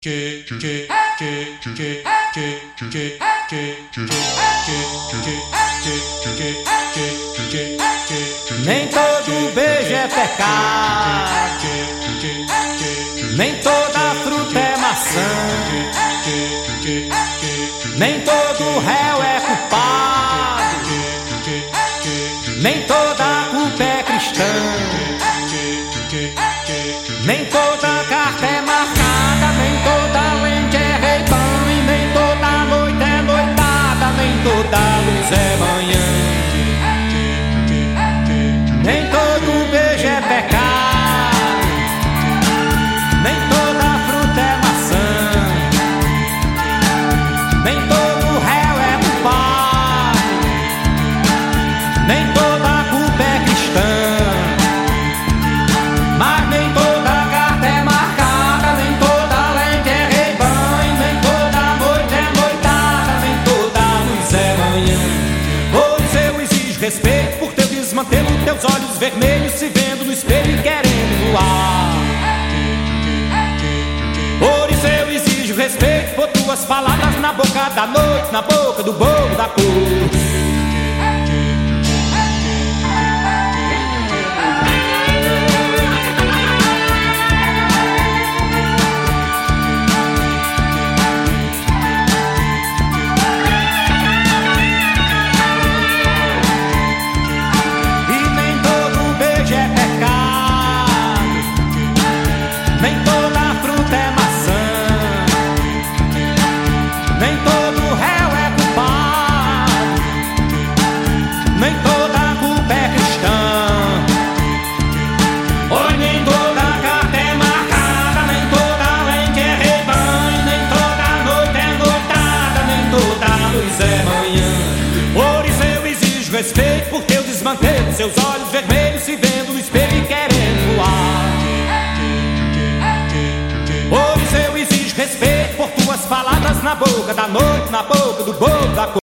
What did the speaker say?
Nem todo beijo é pecado, nem toda fruta é maçã, nem todo réu é culpado, nem toda culpa é cristã, nem toda carta é marcada, nem toda lente é Ray-Ban, e nem toda noite é noitada, nem toda luz é manhã. Nem todo beijo é pecado, nem toda fruta é maçã, nem todo réu é culpado, nem toda culpa é cristã, mas nem toda carta é marcada, nem toda lente é Ray-Ban, e nem toda noite é noitada, nem toda luz é manhã. Pois eu exijo respeito por teu desmantelo, teus olhos vermelhos se vendo no espelho e querendo voar. Por isso eu exijo respeito por tuas palavras na boca da noite, na boca do bobo da cor. Nem toda fruta é maçã, nem todo réu é culpado, nem toda culpa é cristã, oi, nem toda carta é marcada, nem toda lente é Ray-Ban, nem toda noite é noitada, nem toda luz é manhã. Por isso eu exijo respeito por teu desmantelo, seus olhos vermelhos se vendo no espelho e querendo voar. Por isso eu exijo respeito por tuas palavras na boca da noite, na boca do bobo da cor.